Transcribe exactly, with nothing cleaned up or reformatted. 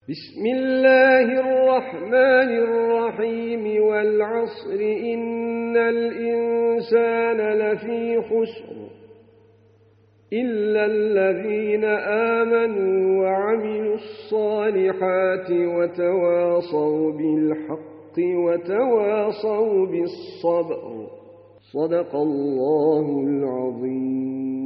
بسم الله الرحمن الرحيم والعصر إن الإنسان لفي خسر إلا الذين آمنوا وعملوا الصالحات وتواصوا بالحق وتواصوا بالصبر صدق الله العظيم.